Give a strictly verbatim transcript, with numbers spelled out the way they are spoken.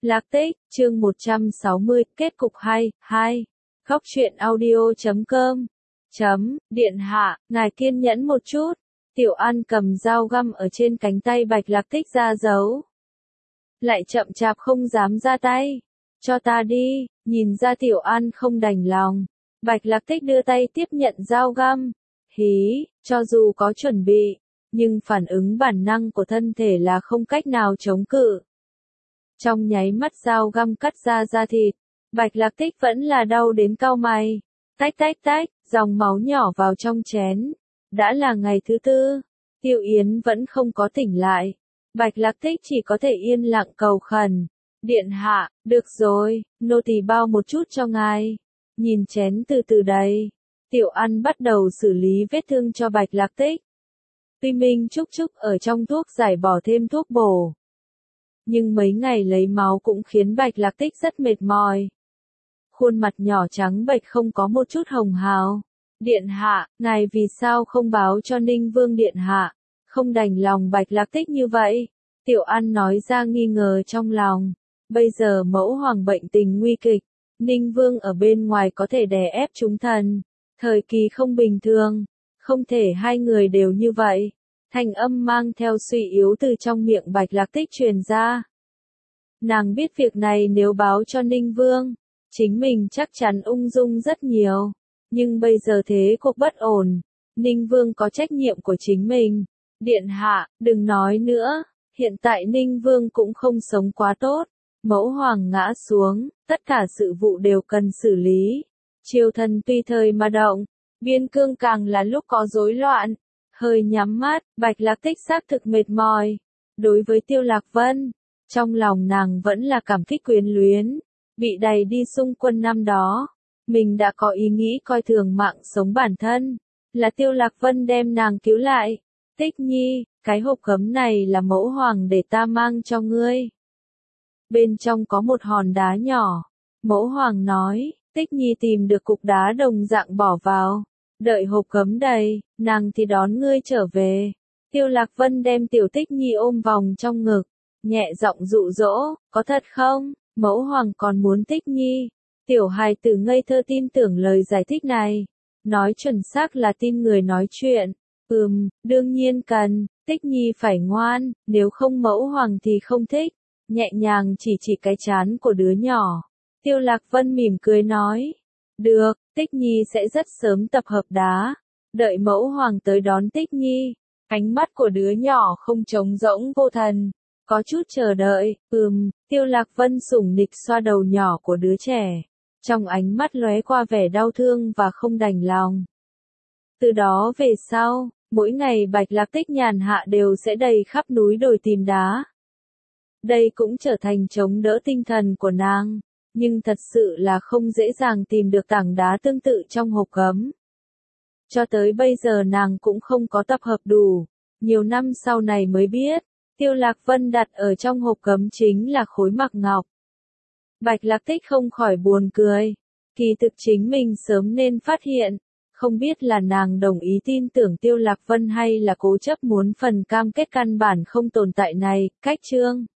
Lạc Tích, chương một trăm sáu mươi, kết cục hay, hai. Góc truyện audio chấm com. Chấm, điện hạ, ngài kiên nhẫn một chút. Tiểu An cầm dao găm ở trên cánh tay Bạch Lạc Tích ra giấu. Lại chậm chạp không dám ra tay. Cho ta đi, nhìn ra Tiểu An không đành lòng. Bạch Lạc Tích đưa tay tiếp nhận dao găm. Hí, cho dù có chuẩn bị, nhưng phản ứng bản năng của thân thể là không cách nào chống cự. Trong nháy mắt dao găm cắt ra da thịt, Bạch Lạc Tích vẫn là đau đến cau mày. Tách tách tách, dòng máu nhỏ vào trong chén. Đã là ngày thứ tư, Tiêu Yến vẫn không có tỉnh lại. Bạch Lạc Tích chỉ có thể yên lặng cầu khẩn. Điện hạ, được rồi, nô tỳ bao một chút cho ngài. Nhìn chén từ từ đầy. Tiểu An bắt đầu xử lý vết thương cho Bạch Lạc Tích. Tuy Minh Trúc Trúc ở trong thuốc giải bỏ thêm thuốc bổ. Nhưng mấy ngày lấy máu cũng khiến Bạch Lạc Tích rất mệt mỏi. Khuôn mặt nhỏ trắng bệch không có một chút hồng hào. Điện hạ, ngài vì sao không báo cho Ninh Vương điện hạ? Không đành lòng Bạch Lạc Tích như vậy. Tiểu An nói ra nghi ngờ trong lòng. Bây giờ mẫu hoàng bệnh tình nguy kịch. Ninh Vương ở bên ngoài có thể đè ép chúng thần. Thời kỳ không bình thường. Không thể hai người đều như vậy. Thanh âm mang theo suy yếu từ trong miệng Bạch Lạc Tích truyền ra. Nàng biết việc này nếu báo cho Ninh Vương, chính mình chắc chắn ung dung rất nhiều. Nhưng bây giờ thế cục bất ổn. Ninh Vương có trách nhiệm của chính mình. Điện hạ, đừng nói nữa. Hiện tại Ninh Vương cũng không sống quá tốt. Mẫu hoàng ngã xuống, tất cả sự vụ đều cần xử lý. Triều thần tùy thời mà động. Biên cương càng là lúc có rối loạn. Hơi nhắm mắt, Bạch Lạc Tích xác thực mệt mỏi. Đối với Tiêu Lạc Vân, trong lòng nàng vẫn là cảm kích quyến luyến. Bị đày đi xung quân năm đó, mình đã có ý nghĩ coi thường mạng sống bản thân. Là Tiêu Lạc Vân đem nàng cứu lại. Tích nhi, cái hộp gấm này là mẫu hoàng để ta mang cho ngươi. Bên trong có một hòn đá nhỏ. Mẫu hoàng nói, Tích nhi tìm được cục đá đồng dạng bỏ vào. Đợi hộp gấm đầy, nàng thì đón ngươi trở về. Tiêu Lạc Vân đem Tiểu Tích nhi ôm vòng trong ngực. Nhẹ giọng dụ dỗ, có thật không? Mẫu hoàng còn muốn Tích nhi. Tiểu hài tử ngây thơ tin tưởng lời giải thích này. Nói chuẩn xác là tin người nói chuyện. Ừm, đương nhiên cần, Tích nhi phải ngoan, nếu không mẫu hoàng thì không thích. Nhẹ nhàng chỉ chỉ cái trán của đứa nhỏ. Tiêu Lạc Vân mỉm cười nói. Được, Tích nhi sẽ rất sớm tập hợp đá. Đợi mẫu hoàng tới đón Tích nhi. Ánh mắt của đứa nhỏ không trống rỗng vô thần. Có chút chờ đợi, ừm, Tiêu Lạc Vân sủng nịch xoa đầu nhỏ của đứa trẻ. Trong ánh mắt lóe qua vẻ đau thương và không đành lòng. Từ đó về sau, mỗi ngày Bạch Lạc Tích nhàn hạ đều sẽ đầy khắp núi đồi tìm đá. Đây cũng trở thành chống đỡ tinh thần của nàng, nhưng thật sự là không dễ dàng tìm được tảng đá tương tự trong hộp gấm. Cho tới bây giờ nàng cũng không có tập hợp đủ, nhiều năm sau này mới biết, Tiêu Lạc Vân đặt ở trong hộp gấm chính là khối mặc ngọc. Bạch Lạc Tích không khỏi buồn cười, kỳ thực chính mình sớm nên phát hiện, không biết là nàng đồng ý tin tưởng Tiêu Lạc Vân hay là cố chấp muốn phần cam kết căn bản không tồn tại này. Cách chương